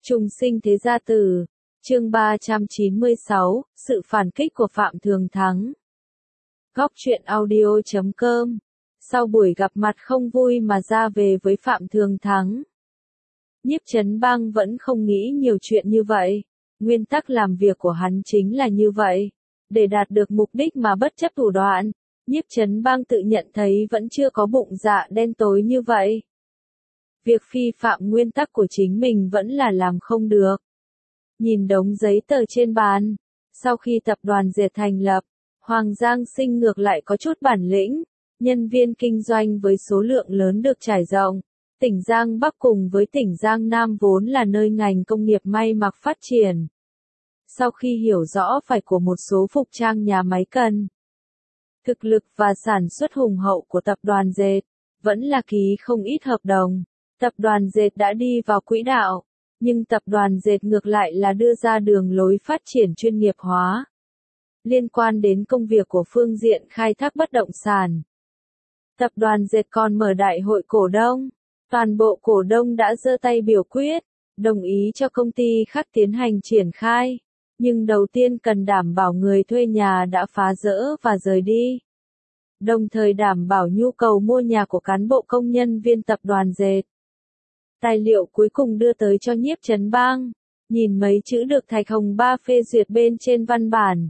Trùng sinh thế gia tử, chương 396, sự phản kích của Phạm Thường Thắng. Góc truyện audio.com. Sau buổi gặp mặt không vui mà ra về với Phạm Thường Thắng, Nhiếp Chấn Bang vẫn không nghĩ nhiều chuyện như vậy. Nguyên tắc làm việc của hắn chính là như vậy. Để đạt được mục đích mà bất chấp thủ đoạn, Nhiếp Chấn Bang tự nhận thấy vẫn chưa có bụng dạ đen tối như vậy. Việc phi phạm nguyên tắc của chính mình vẫn là làm không được. Nhìn đống giấy tờ trên bàn, sau khi tập đoàn dệt thành lập, Hoàng Giang Sinh ngược lại có chút bản lĩnh, nhân viên kinh doanh với số lượng lớn được trải rộng. Tỉnh Giang Bắc cùng với tỉnh Giang Nam vốn là nơi ngành công nghiệp may mặc phát triển. Sau khi hiểu rõ phải của một số phục trang nhà máy cần, thực lực và sản xuất hùng hậu của tập đoàn dệt, vẫn là ký không ít hợp đồng. Tập đoàn dệt đã đi vào quỹ đạo, nhưng tập đoàn dệt ngược lại là đưa ra đường lối phát triển chuyên nghiệp hóa. Liên quan đến công việc của phương diện khai thác bất động sản, tập đoàn dệt còn mở đại hội cổ đông. Toàn bộ cổ đông đã giơ tay biểu quyết, đồng ý cho công ty khác tiến hành triển khai. Nhưng đầu tiên cần đảm bảo người thuê nhà đã phá dỡ và rời đi. Đồng thời đảm bảo nhu cầu mua nhà của cán bộ công nhân viên tập đoàn dệt. Tài liệu cuối cùng đưa tới cho Nhiếp Chấn Bang, nhìn mấy chữ được Thạch Hồng Ba phê duyệt bên trên văn bản.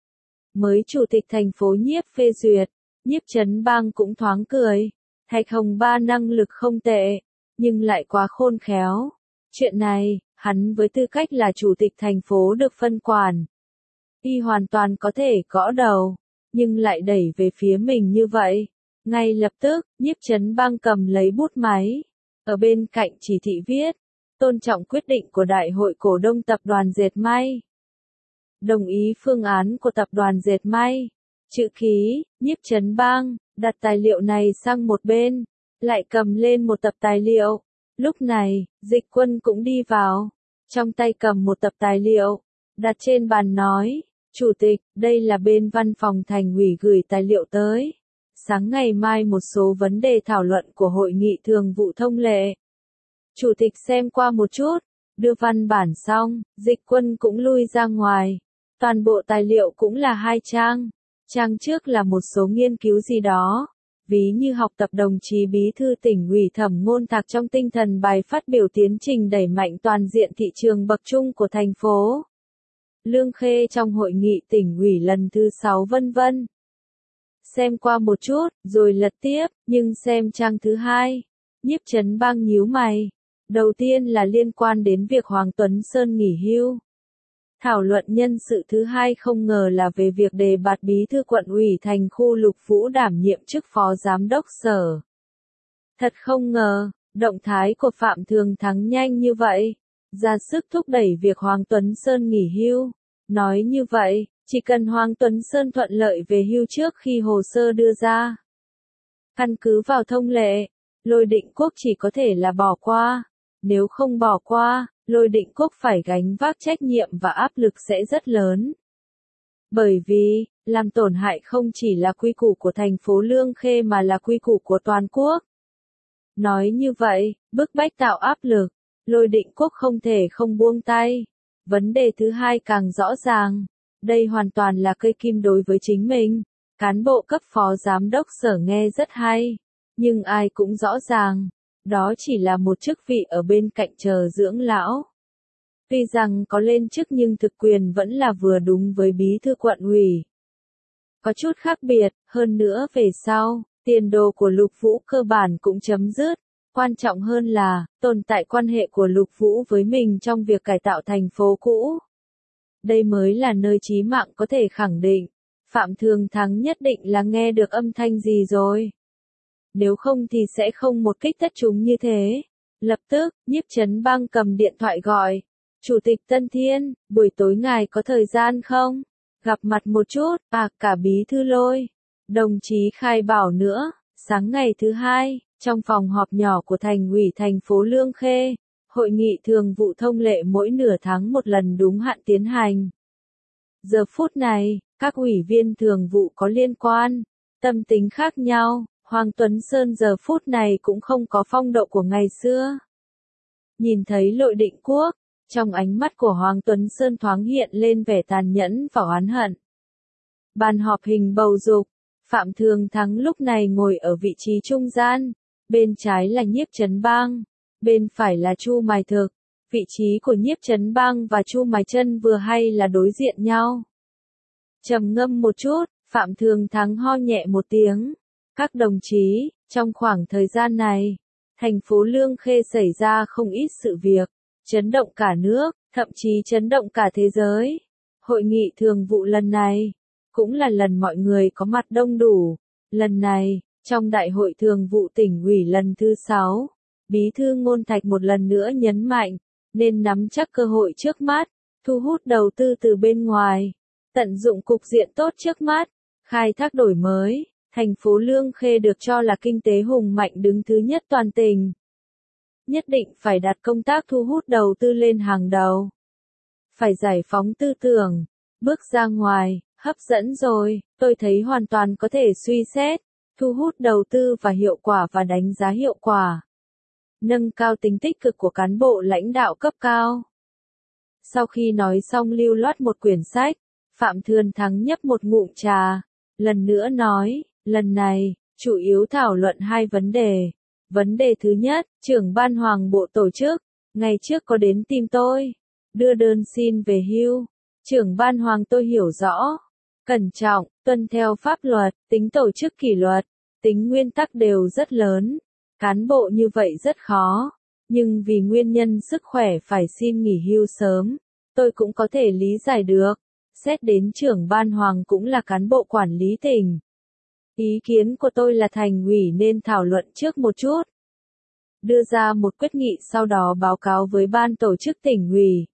Mới chủ tịch thành phố Nhiếp phê duyệt, Nhiếp Chấn Bang cũng thoáng cười. Thạch Hồng Ba năng lực không tệ, nhưng lại quá khôn khéo. Chuyện này, hắn với tư cách là chủ tịch thành phố được phân quản, y hoàn toàn có thể gõ đầu, nhưng lại đẩy về phía mình như vậy. Ngay lập tức, Nhiếp Chấn Bang cầm lấy bút máy, ở bên cạnh chỉ thị viết, tôn trọng quyết định của Đại hội cổ đông tập đoàn dệt may. Đồng ý phương án của tập đoàn dệt may. Chữ ký, Nhiếp Chấn Bang, đặt tài liệu này sang một bên, lại cầm lên một tập tài liệu. Lúc này, Dịch Quân cũng đi vào, trong tay cầm một tập tài liệu, đặt trên bàn nói, Chủ tịch, đây là bên văn phòng thành ủy gửi tài liệu tới. Sáng ngày mai một số vấn đề thảo luận của hội nghị thường vụ thông lệ. Chủ tịch xem qua một chút, đưa văn bản xong, Dịch Quân cũng lui ra ngoài. Toàn bộ tài liệu cũng là 2 trang. Trang trước là một số nghiên cứu gì đó, ví như học tập đồng chí bí thư tỉnh ủy Thẩm Ngôn Thạc trong tinh thần bài phát biểu tiến trình đẩy mạnh toàn diện thị trường bậc trung của thành phố Lương Khê trong hội nghị tỉnh ủy lần thứ 6 vân vân. Xem qua một chút, rồi lật tiếp, nhưng xem trang thứ 2, Nhiếp Chấn Bang nhíu mày. Đầu tiên là liên quan đến việc Hoàng Tuấn Sơn nghỉ hưu. Thảo luận nhân sự thứ 2 không ngờ là về việc đề bạt bí thư quận ủy thành khu Lục Vũ đảm nhiệm chức phó giám đốc sở. Thật không ngờ, động thái của Phạm Thường Thắng nhanh như vậy, ra sức thúc đẩy việc Hoàng Tuấn Sơn nghỉ hưu. Nói như vậy, chỉ cần Hoàng Tuấn Sơn thuận lợi về hưu trước khi hồ sơ đưa ra. Căn cứ vào thông lệ, Lôi Định Quốc chỉ có thể là bỏ qua. Nếu không bỏ qua, Lôi Định Quốc phải gánh vác trách nhiệm và áp lực sẽ rất lớn. Bởi vì, làm tổn hại không chỉ là quy củ của thành phố Lương Khê mà là quy củ của toàn quốc. Nói như vậy, bức bách tạo áp lực, Lôi Định Quốc không thể không buông tay. Vấn đề thứ 2 càng rõ ràng, đây hoàn toàn là cây kim đối với chính mình. Cán bộ cấp phó giám đốc sở nghe rất hay, nhưng ai cũng rõ ràng, đó chỉ là một chức vị ở bên cạnh chờ dưỡng lão. Tuy rằng có lên chức nhưng thực quyền vẫn là vừa đúng với bí thư quận ủy. Có chút khác biệt, hơn nữa về sau, tiền đồ của Lục Vũ cơ bản cũng chấm dứt. Quan trọng hơn là, tồn tại quan hệ của Lục Vũ với mình trong việc cải tạo thành phố cũ. Đây mới là nơi chí mạng có thể khẳng định, Phạm Thường Thắng nhất định là nghe được âm thanh gì rồi. Nếu không thì sẽ không một kích tất chúng như thế. Lập tức, Nhiếp Chấn Bang cầm điện thoại gọi. Chủ tịch Tân Thiên, buổi tối ngài có thời gian không? Gặp mặt một chút, cả bí thư Lôi. Đồng chí Khai bảo nữa, sáng ngày thứ 2, trong phòng họp nhỏ của thành ủy thành phố Lương Khê, hội nghị thường vụ thông lệ mỗi nửa tháng một lần đúng hạn tiến hành. Giờ phút này, các ủy viên thường vụ có liên quan, tâm tính khác nhau. Hoàng Tuấn Sơn giờ phút này cũng không có phong độ của ngày xưa. Nhìn thấy Lôi Định Quốc, Trong ánh mắt của Hoàng Tuấn Sơn thoáng hiện lên vẻ tàn nhẫn và oán hận. Bàn họp hình bầu dục, Phạm Thường Thắng lúc này ngồi ở vị trí trung gian, bên trái là Nhiếp Chấn Bang, bên phải là Chu Mài Thực. Vị trí của Nhiếp Chấn Bang và Chu Mài Chân vừa hay là đối diện nhau. Trầm ngâm một chút, Phạm Thường Thắng ho nhẹ một tiếng. Các đồng chí, trong khoảng thời gian này, thành phố Lương Khê xảy ra không ít sự việc, chấn động cả nước, thậm chí chấn động cả thế giới. Hội nghị thường vụ lần này, cũng là lần mọi người có mặt đông đủ. Lần này, trong đại hội thường vụ tỉnh ủy lần thứ 6, Bí thư Ngôn Thạch một lần nữa nhấn mạnh, nên nắm chắc cơ hội trước mắt, thu hút đầu tư từ bên ngoài, tận dụng cục diện tốt trước mắt, khai thác đổi mới. Thành phố Lương Khê được cho là kinh tế hùng mạnh đứng thứ nhất toàn tỉnh. Nhất định phải đặt công tác thu hút đầu tư lên hàng đầu. Phải giải phóng tư tưởng, bước ra ngoài, hấp dẫn rồi, tôi thấy hoàn toàn có thể suy xét, thu hút đầu tư và hiệu quả và đánh giá hiệu quả. Nâng cao tính tích cực của cán bộ lãnh đạo cấp cao. Sau khi nói xong lưu loát một quyển sách, Phạm Thường Thắng nhấp một ngụm trà, lần nữa nói, lần này, chủ yếu thảo luận hai vấn đề. Vấn đề thứ nhất, trưởng ban Hoàng bộ tổ chức, ngày trước có đến tìm tôi, đưa đơn xin về hưu. Trưởng ban Hoàng tôi hiểu rõ, cẩn trọng, tuân theo pháp luật, tính tổ chức kỷ luật, tính nguyên tắc đều rất lớn. Cán bộ như vậy rất khó, nhưng vì nguyên nhân sức khỏe phải xin nghỉ hưu sớm, tôi cũng có thể lý giải được. Xét đến trưởng ban Hoàng cũng là cán bộ quản lý tỉnh. Ý kiến của tôi là thành ủy nên thảo luận trước một chút. Đưa ra một quyết nghị sau đó báo cáo với ban tổ chức tỉnh ủy.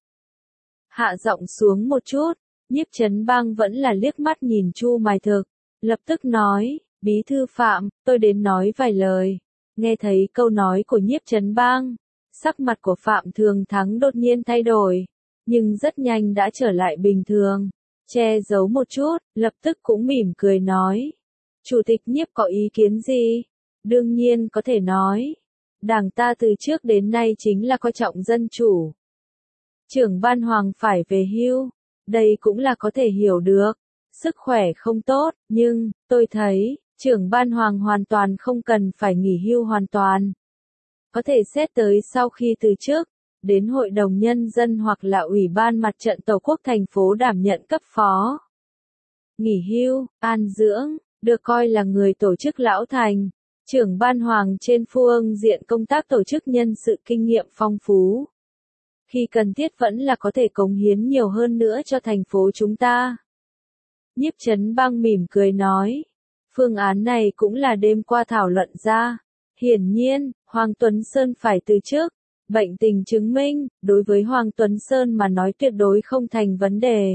Hạ giọng xuống một chút, Nhiếp Chấn Bang vẫn là liếc mắt nhìn Chu Mài Thực, lập tức nói, Bí thư Phạm, tôi đến nói vài lời. Nghe thấy câu nói của Nhiếp Chấn Bang, sắc mặt của Phạm Thường Thắng đột nhiên thay đổi, nhưng rất nhanh đã trở lại bình thường, che giấu một chút, lập tức cũng mỉm cười nói. Chủ tịch Nhiếp có ý kiến gì? Đương nhiên có thể nói. Đảng ta từ trước đến nay chính là coi trọng dân chủ. Trưởng ban Hoàng phải về hưu, đây cũng là có thể hiểu được. Sức khỏe không tốt, nhưng, tôi thấy, trưởng ban Hoàng hoàn toàn không cần phải nghỉ hưu hoàn toàn. Có thể xét tới sau khi từ chức, đến Hội đồng Nhân dân hoặc là Ủy ban Mặt trận Tổ quốc thành phố đảm nhận cấp phó. Nghỉ hưu, an dưỡng, được coi là người tổ chức lão thành. Trưởng ban Hoàng trên phương diện công tác tổ chức nhân sự kinh nghiệm phong phú. Khi cần thiết vẫn là có thể cống hiến nhiều hơn nữa cho thành phố chúng ta. Nhiếp Chấn Bang mỉm cười nói. Phương án này cũng là đêm qua thảo luận ra. Hiển nhiên, Hoàng Tuấn Sơn phải từ chức. Bệnh tình chứng minh, đối với Hoàng Tuấn Sơn mà nói tuyệt đối không thành vấn đề.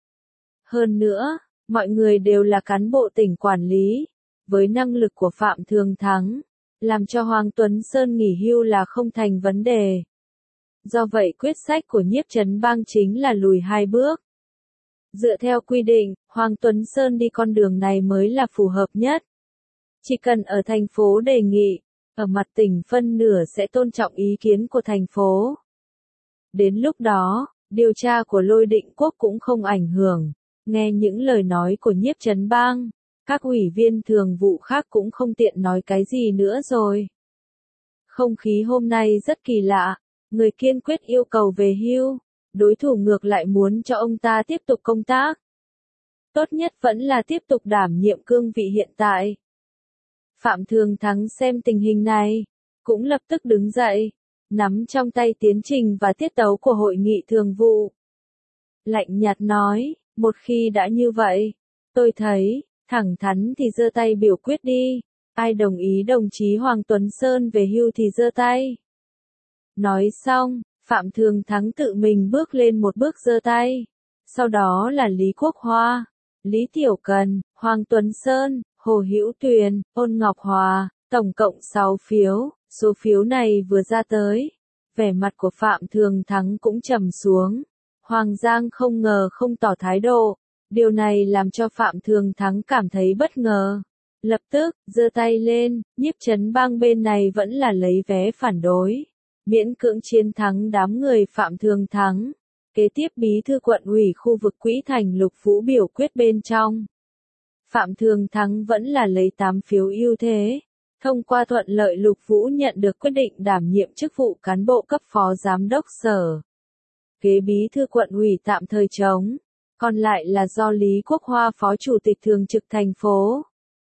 Hơn nữa, mọi người đều là cán bộ tỉnh quản lý. Với năng lực của Phạm Thường Thắng, làm cho Hoàng Tuấn Sơn nghỉ hưu là không thành vấn đề. Do vậy quyết sách của Nhiếp Chấn Bang chính là lùi 2 bước. Dựa theo quy định, Hoàng Tuấn Sơn đi con đường này mới là phù hợp nhất. Chỉ cần ở thành phố đề nghị, ở mặt tỉnh phân nửa sẽ tôn trọng ý kiến của thành phố. Đến lúc đó, điều tra của Lôi Định Quốc cũng không ảnh hưởng. Nghe những lời nói của Nhiếp Chấn Bang, các ủy viên thường vụ khác cũng không tiện nói cái gì nữa rồi. Không khí hôm nay rất kỳ lạ, người kiên quyết yêu cầu về hưu, đối thủ ngược lại muốn cho ông ta tiếp tục công tác. Tốt nhất vẫn là tiếp tục đảm nhiệm cương vị hiện tại. Phạm Thường Thắng xem tình hình này, cũng lập tức đứng dậy, nắm trong tay tiến trình và tiết tấu của hội nghị thường vụ. Lạnh nhạt nói, một khi đã như vậy, tôi thấy, thẳng thắn thì giơ tay biểu quyết đi, ai đồng ý đồng chí Hoàng Tuấn Sơn về hưu thì giơ tay. Nói xong, Phạm Thường Thắng tự mình bước lên một bước giơ tay, sau đó là Lý Quốc Hoa, Lý Tiểu Cần, Hoàng Tuấn Sơn, Hồ Hữu Tuyền, Ôn Ngọc Hòa, tổng cộng 6 phiếu, số phiếu này vừa ra tới, vẻ mặt của Phạm Thường Thắng cũng trầm xuống. Hoàng Giang không ngờ không tỏ thái độ, điều này làm cho Phạm Thường Thắng cảm thấy bất ngờ. Lập tức, giơ tay lên, Nhiếp Chấn Bang bên này vẫn là lấy vé phản đối. miễn cưỡng chiến thắng đám người Phạm Thường Thắng. Kế tiếp bí thư quận ủy khu vực Quỹ Thành Lục Vũ biểu quyết bên trong. Phạm Thường Thắng vẫn là lấy 8 phiếu ưu thế. Thông qua thuận lợi Lục Vũ nhận được quyết định đảm nhiệm chức vụ cán bộ cấp phó giám đốc sở. Ghế bí thư quận ủy tạm thời trống, còn lại là do Lý Quốc Hoa phó chủ tịch thường trực thành phố.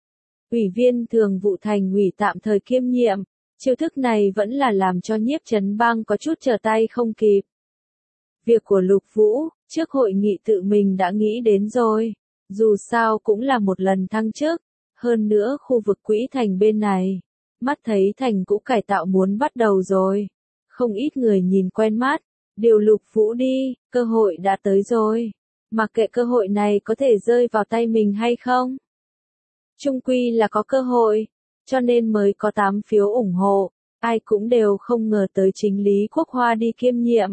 Ủy viên thường vụ thành ủy tạm thời kiêm nhiệm, chiêu thức này vẫn là làm cho Nhiếp Chấn Bang có chút trở tay không kịp. Việc của Lục Vũ, trước hội nghị tự mình đã nghĩ đến rồi, dù sao cũng là một lần thăng chức, hơn nữa khu vực Quỹ Thành bên này, mắt thấy thành cũ cải tạo muốn bắt đầu rồi, không ít người nhìn quen mắt, điều Lục Vũ đi, cơ hội đã tới rồi, mặc kệ cơ hội này có thể rơi vào tay mình hay không. Chung quy là có cơ hội, cho nên mới có 8 phiếu ủng hộ, ai cũng đều không ngờ tới chính Lý Quốc Hoa đi kiêm nhiệm.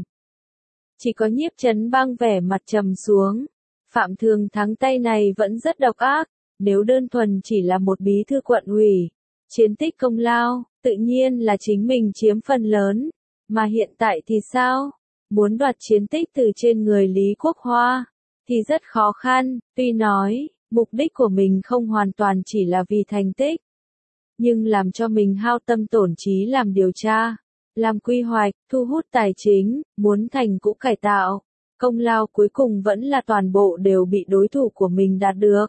Chỉ có Nhiếp Chấn Bang vẻ mặt trầm xuống, Phạm Thường Thắng tay này vẫn rất độc ác, nếu đơn thuần chỉ là một bí thư quận ủy, chiến tích công lao, tự nhiên là chính mình chiếm phần lớn, mà hiện tại thì sao? Muốn đoạt chiến tích từ trên người Lý Quốc Hoa, thì rất khó khăn, tuy nói, mục đích của mình không hoàn toàn chỉ là vì thành tích, nhưng làm cho mình hao tâm tổn trí làm điều tra, làm quy hoạch, thu hút tài chính, muốn thành cũ cải tạo, công lao cuối cùng vẫn là toàn bộ đều bị đối thủ của mình đạt được.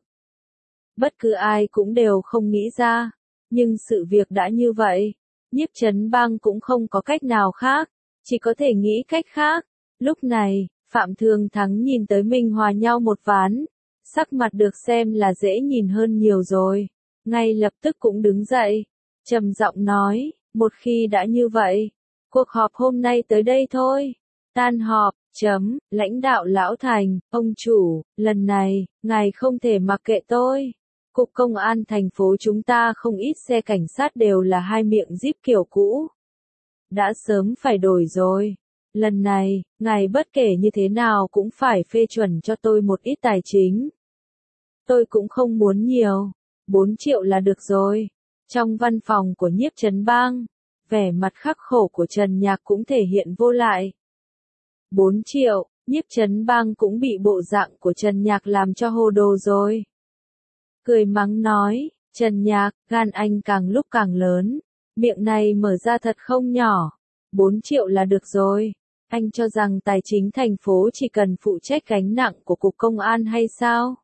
Bất cứ ai cũng đều không nghĩ ra, nhưng sự việc đã như vậy, Nhiếp Chấn Bang cũng không có cách nào khác, chỉ có thể nghĩ cách khác. Lúc này, Phạm Thường Thắng nhìn tới mình hòa nhau một ván, sắc mặt được xem là dễ nhìn hơn nhiều rồi, ngay lập tức cũng đứng dậy, trầm giọng nói, một khi đã như vậy, cuộc họp hôm nay tới đây thôi, tan họp, lãnh đạo Lão Thành, ông chủ, lần này, ngài không thể mặc kệ tôi. Cục Công an thành phố chúng ta không ít xe cảnh sát đều là hai miệng Jeep kiểu cũ. Đã sớm phải đổi rồi. Lần này, ngài bất kể như thế nào cũng phải phê chuẩn cho tôi một ít tài chính. Tôi cũng không muốn nhiều, 4 triệu là được rồi. Trong văn phòng của Nhiếp Chấn Bang, vẻ mặt khắc khổ của Trần Nhạc cũng thể hiện vô lại. 4 triệu, Nhiếp Chấn Bang cũng bị bộ dạng của Trần Nhạc làm cho hồ đồ rồi. Cười mắng nói, Trần Nhạc, gan anh càng lúc càng lớn, miệng này mở ra thật không nhỏ, 4 triệu là được rồi. Anh cho rằng tài chính thành phố chỉ cần phụ trách gánh nặng của Cục Công an hay sao?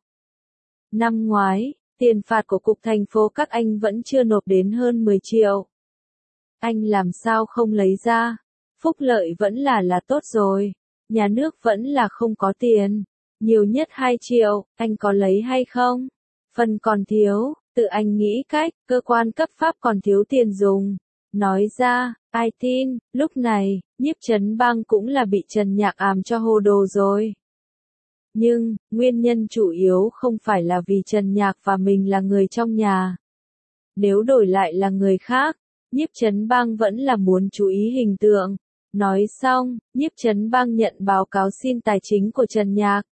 Năm ngoái, tiền phạt của Cục thành phố các anh vẫn chưa nộp đến hơn 10 triệu. Anh làm sao không lấy ra? Phúc lợi vẫn là tốt rồi. Nhà nước vẫn là không có tiền. Nhiều nhất 2 triệu, anh có lấy hay không? Phần còn thiếu, tự anh nghĩ cách, cơ quan cấp pháp còn thiếu tiền dùng. Nói ra, ai tin, lúc này, Nhiếp Chấn Bang cũng là bị Trần Nhạc àm cho hồ đồ rồi. Nhưng, nguyên nhân chủ yếu không phải là vì Trần Nhạc và mình là người trong nhà. Nếu đổi lại là người khác, Nhiếp Chấn Bang vẫn là muốn chú ý hình tượng. Nói xong, Nhiếp Chấn Bang nhận báo cáo xin tài chính của Trần Nhạc.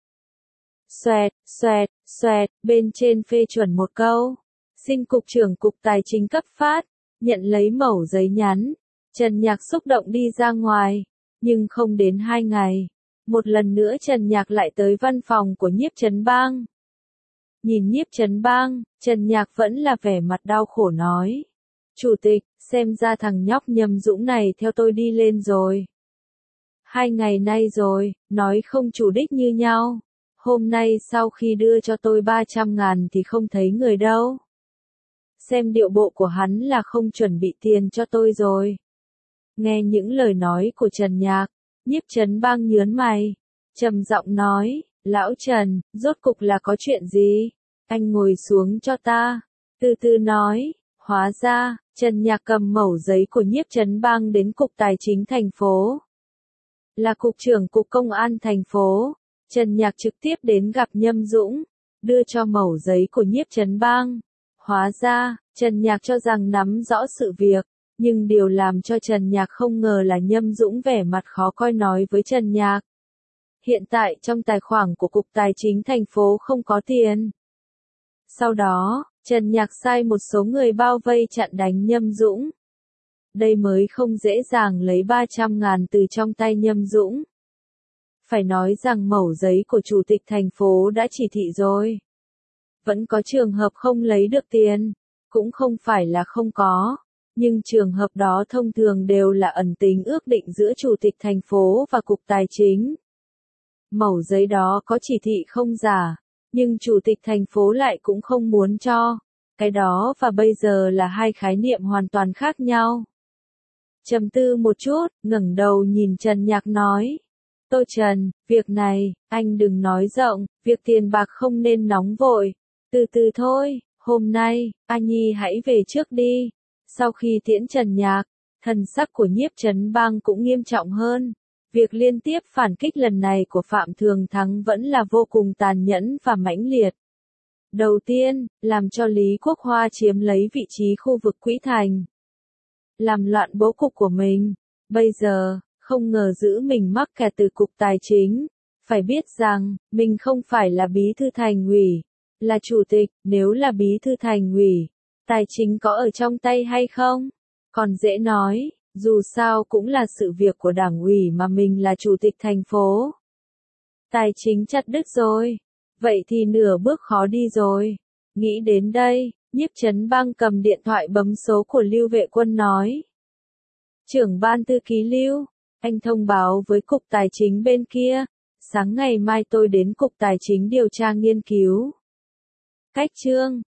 Xoẹt, bên trên phê chuẩn một câu. Xin Cục trưởng Cục Tài chính cấp phát, nhận lấy mẩu giấy nhắn. Trần Nhạc xúc động đi ra ngoài, nhưng không đến 2 ngày. Một lần nữa Trần Nhạc lại tới văn phòng của Nhiếp Chấn Bang. Nhìn Nhiếp Chấn Bang, Trần Nhạc vẫn là vẻ mặt đau khổ nói. Chủ tịch, xem ra thằng nhóc Nhâm Dũng này theo tôi đi lên rồi. 2 ngày nay rồi, nói không chủ đích như nhau. Hôm nay sau khi đưa cho tôi 300.000 thì không thấy người đâu. Xem điệu bộ của hắn là không chuẩn bị tiền cho tôi rồi. Nghe những lời nói của Trần Nhạc, Nhiếp Chấn Bang nhớn mày, trầm giọng nói, Lão Trần, rốt cục là có chuyện gì? Anh ngồi xuống cho ta. Từ từ nói, hóa ra, Trần Nhạc cầm mẩu giấy của Nhiếp Chấn Bang đến Cục Tài chính thành phố. Là Cục trưởng Cục Công an thành phố, Trần Nhạc trực tiếp đến gặp Nhâm Dũng, đưa cho mẩu giấy của Nhiếp Chấn Bang. Hóa ra, Trần Nhạc cho rằng nắm rõ sự việc, nhưng điều làm cho Trần Nhạc không ngờ là Nhâm Dũng vẻ mặt khó coi nói với Trần Nhạc. Hiện tại trong tài khoản của Cục Tài chính thành phố không có tiền. Sau đó, Trần Nhạc sai một số người bao vây chặn đánh Nhâm Dũng. đây mới không dễ dàng lấy 300.000 từ trong tay Nhâm Dũng. Phải nói rằng mẩu giấy của chủ tịch thành phố đã chỉ thị rồi. Vẫn có trường hợp không lấy được tiền, cũng không phải là không có, nhưng trường hợp đó thông thường đều là ẩn tính ước định giữa chủ tịch thành phố và cục tài chính. Mẩu giấy đó có chỉ thị không giả, nhưng chủ tịch thành phố lại cũng không muốn cho. Cái đó và bây giờ là hai khái niệm hoàn toàn khác nhau. Trầm tư một chút, ngẩng đầu nhìn Trần Nhạc nói. Tô Trần, việc này, anh đừng nói rộng, việc tiền bạc không nên nóng vội. Từ từ thôi, hôm nay, anh Nhi hãy về trước đi. Sau khi tiễn Trần Nhạc, thần sắc của Nhiếp Trấn Bang cũng nghiêm trọng hơn. Việc liên tiếp phản kích lần này của Phạm Thường Thắng vẫn là vô cùng tàn nhẫn và mãnh liệt. Đầu tiên, làm cho Lý Quốc Hoa chiếm lấy vị trí khu vực Quỹ Thành. Làm loạn bố cục của mình. Bây giờ, không ngờ giữ mình mắc kẹt từ cục tài chính. Phải biết rằng, mình không phải là bí thư thành ủy, là chủ tịch, nếu là bí thư thành ủy, tài chính có ở trong tay hay không? Còn dễ nói, dù sao cũng là sự việc của đảng ủy mà mình là chủ tịch thành phố. Tài chính chặt đứt rồi, vậy thì nửa bước khó đi rồi. Nghĩ đến đây, Nhiếp Trấn Bang cầm điện thoại bấm số của Lưu Vệ Quân nói. Trưởng ban thư ký Lưu, anh thông báo với cục tài chính bên kia, sáng ngày mai tôi đến cục tài chính điều tra nghiên cứu. Cách chương